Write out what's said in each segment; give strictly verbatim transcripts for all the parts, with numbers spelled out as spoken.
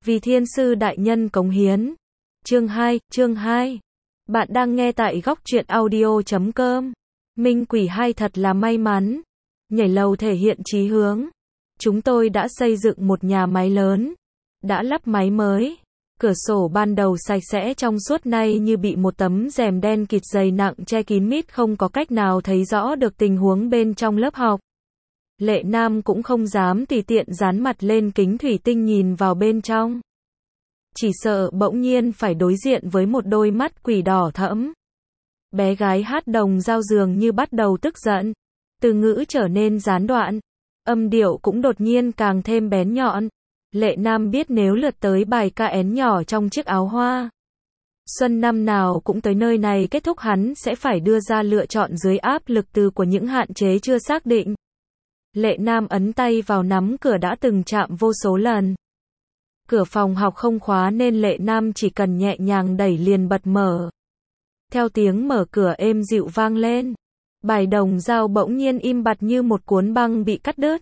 Vì thiên sư đại nhân cống hiến. Chương hai, chương hai. Bạn đang nghe tại góc truyện audio chấm com. Minh Quỷ hai thật là may mắn. Nhảy lầu thể hiện chí hướng. Chúng tôi đã xây dựng một nhà máy lớn. Đã lắp máy mới. Cửa sổ ban đầu sạch sẽ trong suốt nay như bị một tấm rèm đen kịt dày nặng che kín mít, không có cách nào thấy rõ được tình huống bên trong lớp học. Lệ Nam cũng không dám tùy tiện dán mặt lên kính thủy tinh nhìn vào bên trong. Chỉ sợ bỗng nhiên phải đối diện với một đôi mắt quỷ đỏ thẫm. Bé gái hát đồng dao dường như bắt đầu tức giận. Từ ngữ trở nên gián đoạn. Âm điệu cũng đột nhiên càng thêm bén nhọn. Lệ Nam biết nếu lượt tới bài ca én nhỏ trong chiếc áo hoa. Xuân năm nào cũng tới nơi này kết thúc, hắn sẽ phải đưa ra lựa chọn dưới áp lực từ của những hạn chế chưa xác định. Lệ Nam ấn tay vào nắm cửa đã từng chạm vô số lần. Cửa phòng học không khóa nên Lệ Nam chỉ cần nhẹ nhàng đẩy liền bật mở. Theo tiếng mở cửa êm dịu vang lên, bài đồng dao bỗng nhiên im bặt như một cuốn băng bị cắt đứt.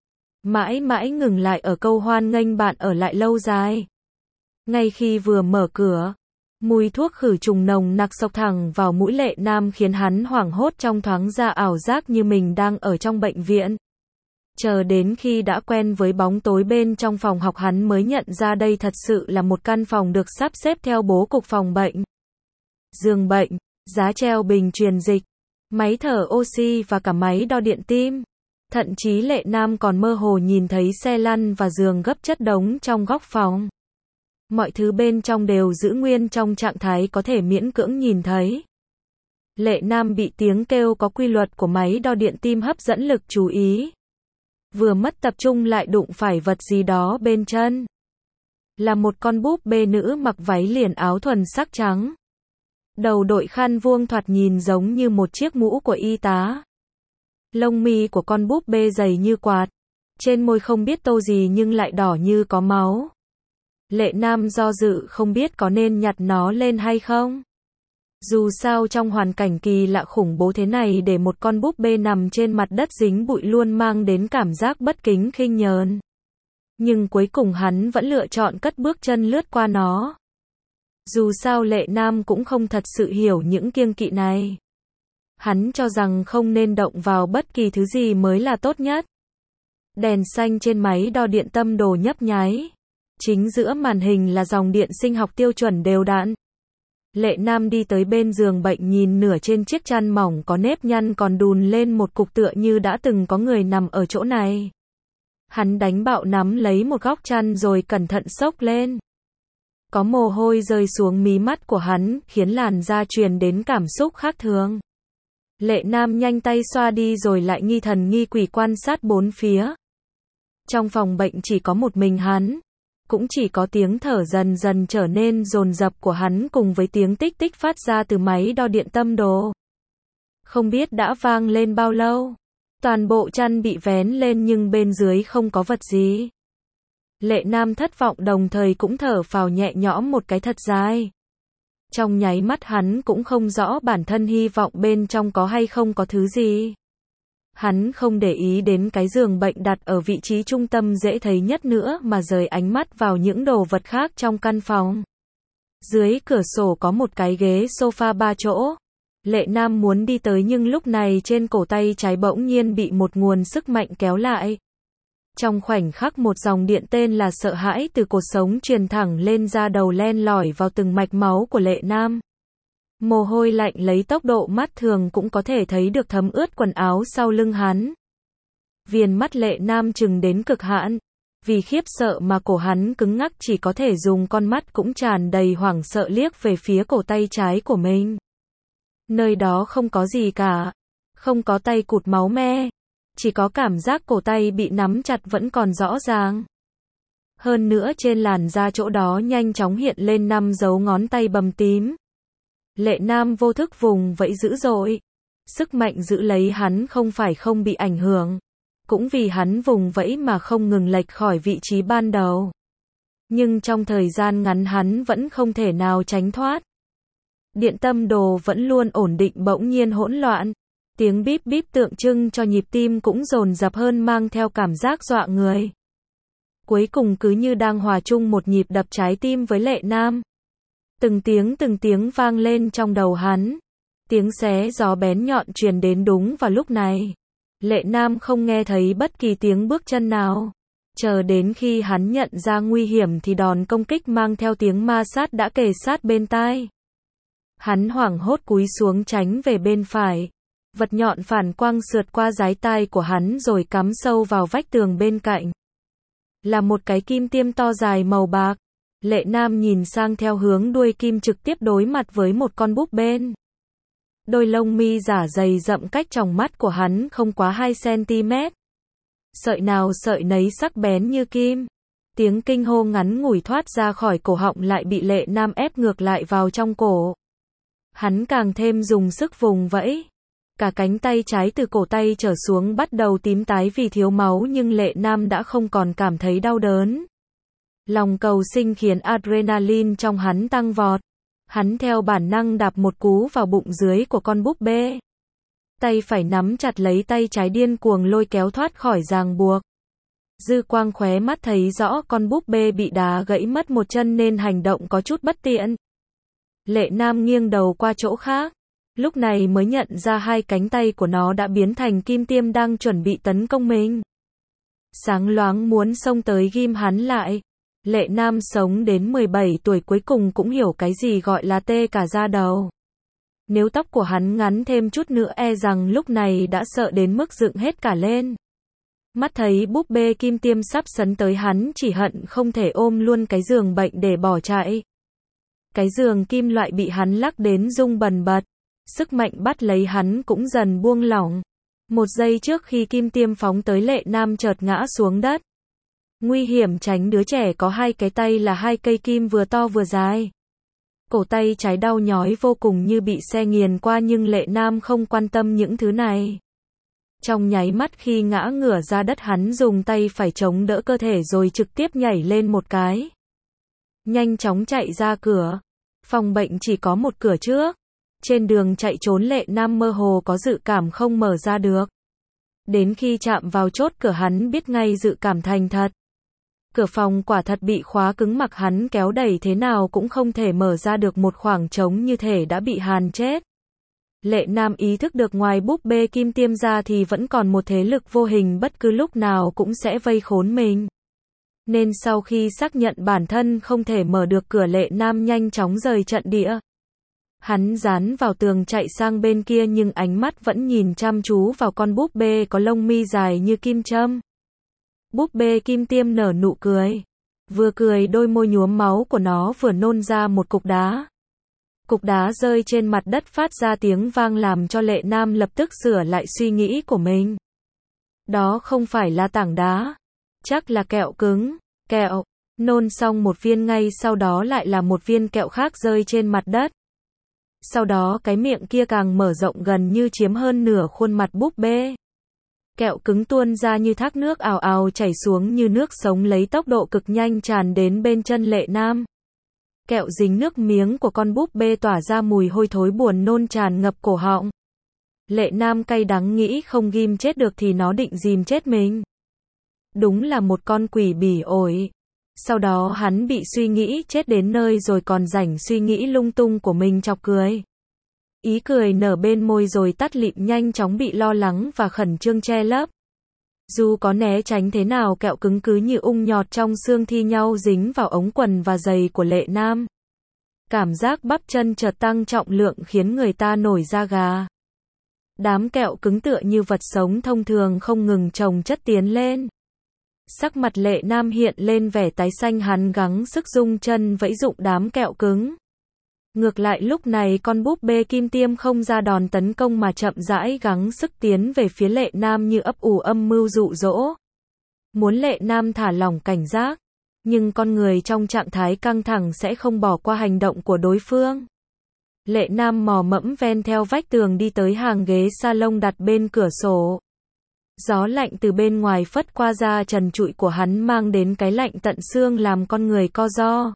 Mãi mãi ngừng lại ở câu hoan nghênh bạn ở lại lâu dài. Ngay khi vừa mở cửa, mùi thuốc khử trùng nồng nặc xộc thẳng vào mũi Lệ Nam khiến hắn hoảng hốt, trong thoáng ra ảo giác như mình đang ở trong bệnh viện. Chờ đến khi đã quen với bóng tối bên trong phòng học, hắn mới nhận ra đây thật sự là một căn phòng được sắp xếp theo bố cục phòng bệnh. Giường bệnh, giá treo bình truyền dịch, máy thở oxy và cả máy đo điện tim. Thậm chí Lệ Nam còn mơ hồ nhìn thấy xe lăn và giường gấp chất đống trong góc phòng. Mọi thứ bên trong đều giữ nguyên trong trạng thái có thể miễn cưỡng nhìn thấy. Lệ Nam bị tiếng kêu có quy luật của máy đo điện tim hấp dẫn lực chú ý. Vừa mất tập trung lại đụng phải vật gì đó bên chân. Là một con búp bê nữ mặc váy liền áo thuần sắc trắng. Đầu đội khăn vuông thoạt nhìn giống như một chiếc mũ của y tá. Lông mi của con búp bê dày như quạt. Trên môi không biết tô gì nhưng lại đỏ như có máu. Lệ Nam do dự không biết có nên nhặt nó lên hay không. Dù sao trong hoàn cảnh kỳ lạ khủng bố thế này, để một con búp bê nằm trên mặt đất dính bụi luôn mang đến cảm giác bất kính khinh nhờn. Nhưng cuối cùng hắn vẫn lựa chọn cất bước chân lướt qua nó. Dù sao Lệ Nam cũng không thật sự hiểu những kiêng kỵ này. Hắn cho rằng không nên động vào bất kỳ thứ gì mới là tốt nhất. Đèn xanh trên máy đo điện tâm đồ nhấp nháy. Chính giữa màn hình là dòng điện sinh học tiêu chuẩn đều đặn. Lệ Nam đi tới bên giường bệnh, nhìn nửa trên chiếc chăn mỏng có nếp nhăn còn đùn lên một cục, tựa như đã từng có người nằm ở chỗ này. Hắn đánh bạo nắm lấy một góc chăn rồi cẩn thận xốc lên. Có mồ hôi rơi xuống mí mắt của hắn, khiến làn da truyền đến cảm xúc khác thường. Lệ Nam nhanh tay xoa đi rồi lại nghi thần nghi quỷ quan sát bốn phía. Trong phòng bệnh chỉ có một mình hắn. Cũng chỉ có tiếng thở dần dần trở nên dồn dập của hắn cùng với tiếng tích tích phát ra từ máy đo điện tâm đồ. Không biết đã vang lên bao lâu. Toàn bộ chăn bị vén lên nhưng bên dưới không có vật gì. Lệ Nam thất vọng đồng thời cũng thở phào nhẹ nhõm một cái thật dài. Trong nháy mắt hắn cũng không rõ bản thân hy vọng bên trong có hay không có thứ gì. Hắn không để ý đến cái giường bệnh đặt ở vị trí trung tâm dễ thấy nhất nữa, mà rời ánh mắt vào những đồ vật khác trong căn phòng. Dưới cửa sổ có một cái ghế sofa ba chỗ. Lệ Nam muốn đi tới nhưng lúc này trên cổ tay trái bỗng nhiên bị một nguồn sức mạnh kéo lại. Trong khoảnh khắc một dòng điện tên là sợ hãi từ cột sống truyền thẳng lên da đầu, len lỏi vào từng mạch máu của Lệ Nam. Mồ hôi lạnh lấy tốc độ mắt thường cũng có thể thấy được thấm ướt quần áo sau lưng hắn. Viền mắt Lệ Nam trừng đến cực hạn. Vì khiếp sợ mà cổ hắn cứng ngắc, chỉ có thể dùng con mắt cũng tràn đầy hoảng sợ liếc về phía cổ tay trái của mình. Nơi đó không có gì cả. Không có tay cụt máu me. Chỉ có cảm giác cổ tay bị nắm chặt vẫn còn rõ ràng. Hơn nữa trên làn da chỗ đó nhanh chóng hiện lên năm dấu ngón tay bầm tím. Lệ Nam vô thức vùng vẫy dữ dội. Sức mạnh giữ lấy hắn không phải không bị ảnh hưởng. Cũng vì hắn vùng vẫy mà không ngừng lệch khỏi vị trí ban đầu. Nhưng trong thời gian ngắn hắn vẫn không thể nào tránh thoát. Điện tâm đồ vẫn luôn ổn định bỗng nhiên hỗn loạn. Tiếng bíp bíp tượng trưng cho nhịp tim cũng dồn dập hơn, mang theo cảm giác dọa người. cuối cùng cứ như đang hòa chung một nhịp đập trái tim với Lệ Nam. Từng tiếng từng tiếng vang lên trong đầu hắn. Tiếng xé gió bén nhọn truyền đến đúng vào lúc này. Lệ Nam không nghe thấy bất kỳ tiếng bước chân nào. Chờ đến khi hắn nhận ra nguy hiểm thì đòn công kích mang theo tiếng ma sát đã kề sát bên tai. Hắn hoảng hốt cúi xuống tránh về bên phải. Vật nhọn phản quang sượt qua dái tai của hắn rồi cắm sâu vào vách tường bên cạnh. Là một cái kim tiêm to dài màu bạc. Lệ Nam nhìn sang theo hướng đuôi kim trực tiếp đối mặt với một con búp bên. Đôi lông mi giả dày rậm cách tròng mắt của hắn không quá hai xăng-ti-mét. Sợi nào sợi nấy sắc bén như kim. Tiếng kinh hô ngắn ngủi thoát ra khỏi cổ họng lại bị Lệ Nam ép ngược lại vào trong cổ. Hắn càng thêm dùng sức vùng vẫy. Cả cánh tay trái từ cổ tay trở xuống bắt đầu tím tái vì thiếu máu nhưng Lệ Nam đã không còn cảm thấy đau đớn. Lòng cầu sinh khiến adrenaline trong hắn tăng vọt. Hắn theo bản năng đạp một cú vào bụng dưới của con búp bê. Tay phải nắm chặt lấy tay trái điên cuồng lôi kéo thoát khỏi ràng buộc. Dư quang khóe mắt thấy rõ con búp bê bị đá gãy mất một chân nên hành động có chút bất tiện. Lệ Nam nghiêng đầu qua chỗ khác. Lúc này mới nhận ra hai cánh tay của nó đã biến thành kim tiêm đang chuẩn bị tấn công mình. Sáng loáng muốn xông tới ghim hắn lại. Lệ Nam sống đến mười bảy tuổi cuối cùng cũng hiểu cái gì gọi là tê cả da đầu. Nếu tóc của hắn ngắn thêm chút nữa e rằng lúc này đã sợ đến mức dựng hết cả lên. Mắt thấy búp bê kim tiêm sắp sấn tới hắn chỉ hận không thể ôm luôn cái giường bệnh để bỏ chạy. Cái giường kim loại bị hắn lắc đến rung bần bật. Sức mạnh bắt lấy hắn cũng dần buông lỏng. Một giây trước khi kim tiêm phóng tới Lệ Nam chợt ngã xuống đất. Nguy hiểm tránh đứa trẻ có hai cái tay là hai cây kim vừa to vừa dài. Cổ tay trái đau nhói vô cùng như bị xe nghiền qua nhưng Lệ Nam không quan tâm những thứ này. Trong nháy mắt khi ngã ngửa ra đất hắn dùng tay phải chống đỡ cơ thể rồi trực tiếp nhảy lên một cái. Nhanh chóng chạy ra cửa. Phòng bệnh chỉ có một cửa trước. Trên đường chạy trốn Lệ Nam mơ hồ có dự cảm không mở ra được. Đến khi chạm vào chốt cửa hắn biết ngay dự cảm thành thật. Cửa phòng quả thật bị khóa cứng mặc hắn kéo đẩy thế nào cũng không thể mở ra được một khoảng trống như thể đã bị hàn chết. Lệ Nam ý thức được ngoài búp bê kim tiêm ra thì vẫn còn một thế lực vô hình bất cứ lúc nào cũng sẽ vây khốn mình. Nên sau khi xác nhận bản thân không thể mở được cửa Lệ Nam nhanh chóng rời trận địa. Hắn dán vào tường chạy sang bên kia nhưng ánh mắt vẫn nhìn chăm chú vào con búp bê có lông mi dài như kim châm. Búp bê kim tiêm nở nụ cười. Vừa cười đôi môi nhuốm máu của nó vừa nôn ra một cục đá. Cục đá rơi trên mặt đất phát ra tiếng vang làm cho Lệ Nam lập tức sửa lại suy nghĩ của mình. Đó không phải là tảng đá. Chắc là kẹo cứng. Kẹo. Nôn xong một viên ngay sau đó lại là một viên kẹo khác rơi trên mặt đất. Sau đó cái miệng kia càng mở rộng gần như chiếm hơn nửa khuôn mặt búp bê. Kẹo cứng tuôn ra như thác nước ào ào chảy xuống như nước sống lấy tốc độ cực nhanh tràn đến bên chân Lệ Nam. Kẹo dính nước miếng của con búp bê tỏa ra mùi hôi thối buồn nôn tràn ngập cổ họng. Lệ Nam cay đắng nghĩ không ghim chết được thì nó định dìm chết mình. Đúng là một con quỷ bỉ ổi. Sau đó hắn bị suy nghĩ chết đến nơi rồi còn rảnh suy nghĩ lung tung của mình chọc cười. Ý cười nở bên môi rồi tắt lịm nhanh chóng bị lo lắng và khẩn trương che lấp. Dù có né tránh thế nào kẹo cứng cứ như ung nhọt trong xương thi nhau dính vào ống quần và giày của Lệ Nam. Cảm giác bắp chân chợt tăng trọng lượng khiến người ta nổi da gà. Đám kẹo cứng tựa như vật sống thông thường không ngừng chồng chất tiến lên. Sắc mặt Lệ Nam hiện lên vẻ tái xanh hắn gắng sức rung chân vẫy dụng đám kẹo cứng. Ngược lại lúc này con búp bê kim tiêm không ra đòn tấn công mà chậm rãi gắng sức tiến về phía Lệ Nam như ấp ủ âm mưu dụ dỗ. Muốn Lệ Nam thả lỏng cảnh giác. Nhưng con người trong trạng thái căng thẳng sẽ không bỏ qua hành động của đối phương. Lệ Nam mò mẫm ven theo vách tường đi tới hàng ghế salon đặt bên cửa sổ. Gió lạnh từ bên ngoài phất qua da trần trụi của hắn mang đến cái lạnh tận xương làm con người co ro.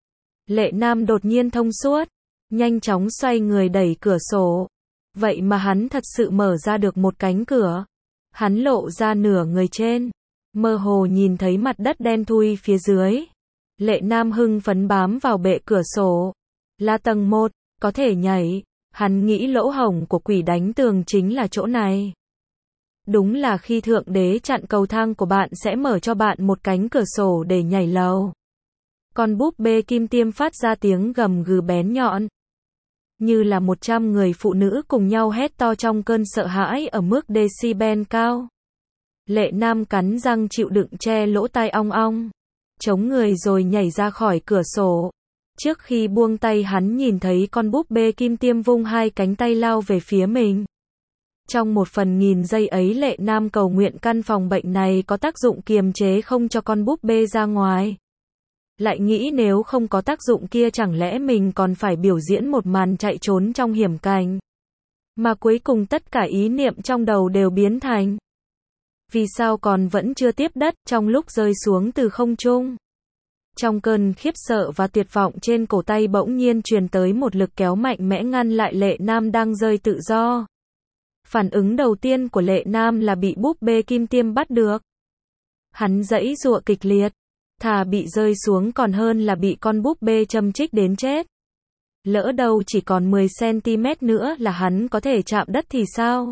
Lệ Nam đột nhiên thông suốt, nhanh chóng xoay người đẩy cửa sổ. Vậy mà hắn thật sự mở ra được một cánh cửa. Hắn lộ ra nửa người trên. Mơ hồ nhìn thấy mặt đất đen thui phía dưới. Lệ Nam hưng phấn bám vào bệ cửa sổ. Là tầng một, có thể nhảy. Hắn nghĩ lỗ hổng của quỷ đánh tường chính là chỗ này. Đúng là khi Thượng Đế chặn cầu thang của bạn sẽ mở cho bạn một cánh cửa sổ để nhảy lầu. Con búp bê kim tiêm phát ra tiếng gầm gừ bén nhọn. Như là một trăm người phụ nữ cùng nhau hét to trong cơn sợ hãi ở mức decibel cao. Lệ Nam cắn răng chịu đựng che lỗ tai ong ong. Chống người rồi nhảy ra khỏi cửa sổ. Trước khi buông tay hắn nhìn thấy con búp bê kim tiêm vung hai cánh tay lao về phía mình. Trong một phần nghìn giây ấy Lệ Nam cầu nguyện căn phòng bệnh này có tác dụng kiềm chế không cho con búp bê ra ngoài. Lại nghĩ nếu không có tác dụng kia chẳng lẽ mình còn phải biểu diễn một màn chạy trốn trong hiểm cảnh. Mà cuối cùng tất cả ý niệm trong đầu đều biến thành. Vì sao còn vẫn chưa tiếp đất trong lúc rơi xuống từ không trung. Trong cơn khiếp sợ và tuyệt vọng trên cổ tay bỗng nhiên truyền tới một lực kéo mạnh mẽ ngăn lại Lệ Nam đang rơi tự do. Phản ứng đầu tiên của Lệ Nam là bị búp bê kim tiêm bắt được. Hắn giãy giụa kịch liệt. Thà bị rơi xuống còn hơn là bị con búp bê châm chích đến chết. Lỡ đâu chỉ còn mười xăng-ti-mét nữa là hắn có thể chạm đất thì sao?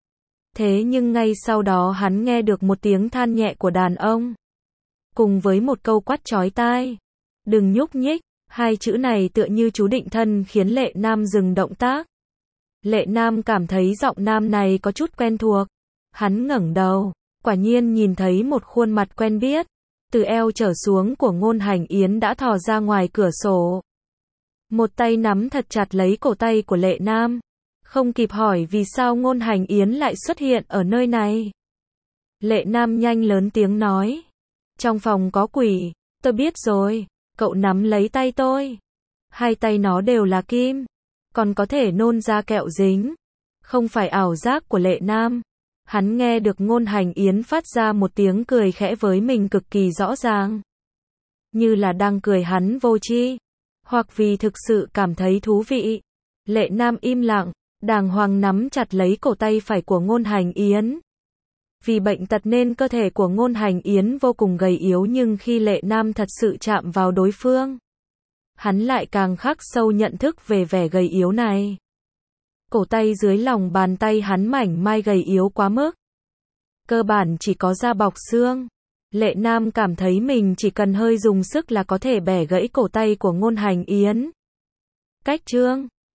Thế nhưng ngay sau đó hắn nghe được một tiếng than nhẹ của đàn ông. Cùng với một câu quát chói tai. Đừng nhúc nhích. Hai chữ này tựa như chú định thân khiến Lệ Nam dừng động tác. Lệ Nam cảm thấy giọng nam này có chút quen thuộc. Hắn ngẩng đầu. Quả nhiên nhìn thấy một khuôn mặt quen biết. Từ eo trở xuống của Ngôn Hành Yến đã thò ra ngoài cửa sổ. Một tay nắm thật chặt lấy cổ tay của Lệ Nam. Không kịp hỏi vì sao Ngôn Hành Yến lại xuất hiện ở nơi này. Lệ Nam nhanh lớn tiếng nói. Trong phòng có quỷ, tôi biết rồi, cậu nắm lấy tay tôi. Hai tay nó đều là kim, còn có thể nôn ra kẹo dính. Không phải ảo giác của Lệ Nam. Hắn nghe được Ngôn Hành Yến phát ra một tiếng cười khẽ với mình cực kỳ rõ ràng. Như là đang cười hắn vô tri, hoặc vì thực sự cảm thấy thú vị. Lệ Nam im lặng, đàng hoàng nắm chặt lấy cổ tay phải của Ngôn Hành Yến. Vì bệnh tật nên cơ thể của Ngôn Hành Yến vô cùng gầy yếu nhưng khi Lệ Nam thật sự chạm vào đối phương, hắn lại càng khắc sâu nhận thức về vẻ gầy yếu này. Cổ tay dưới lòng bàn tay hắn mảnh mai gầy yếu quá mức. Cơ bản chỉ có da bọc xương. Lệ Nam cảm thấy mình chỉ cần hơi dùng sức là có thể bẻ gãy cổ tay của Ngôn Hành Yến. Cách chương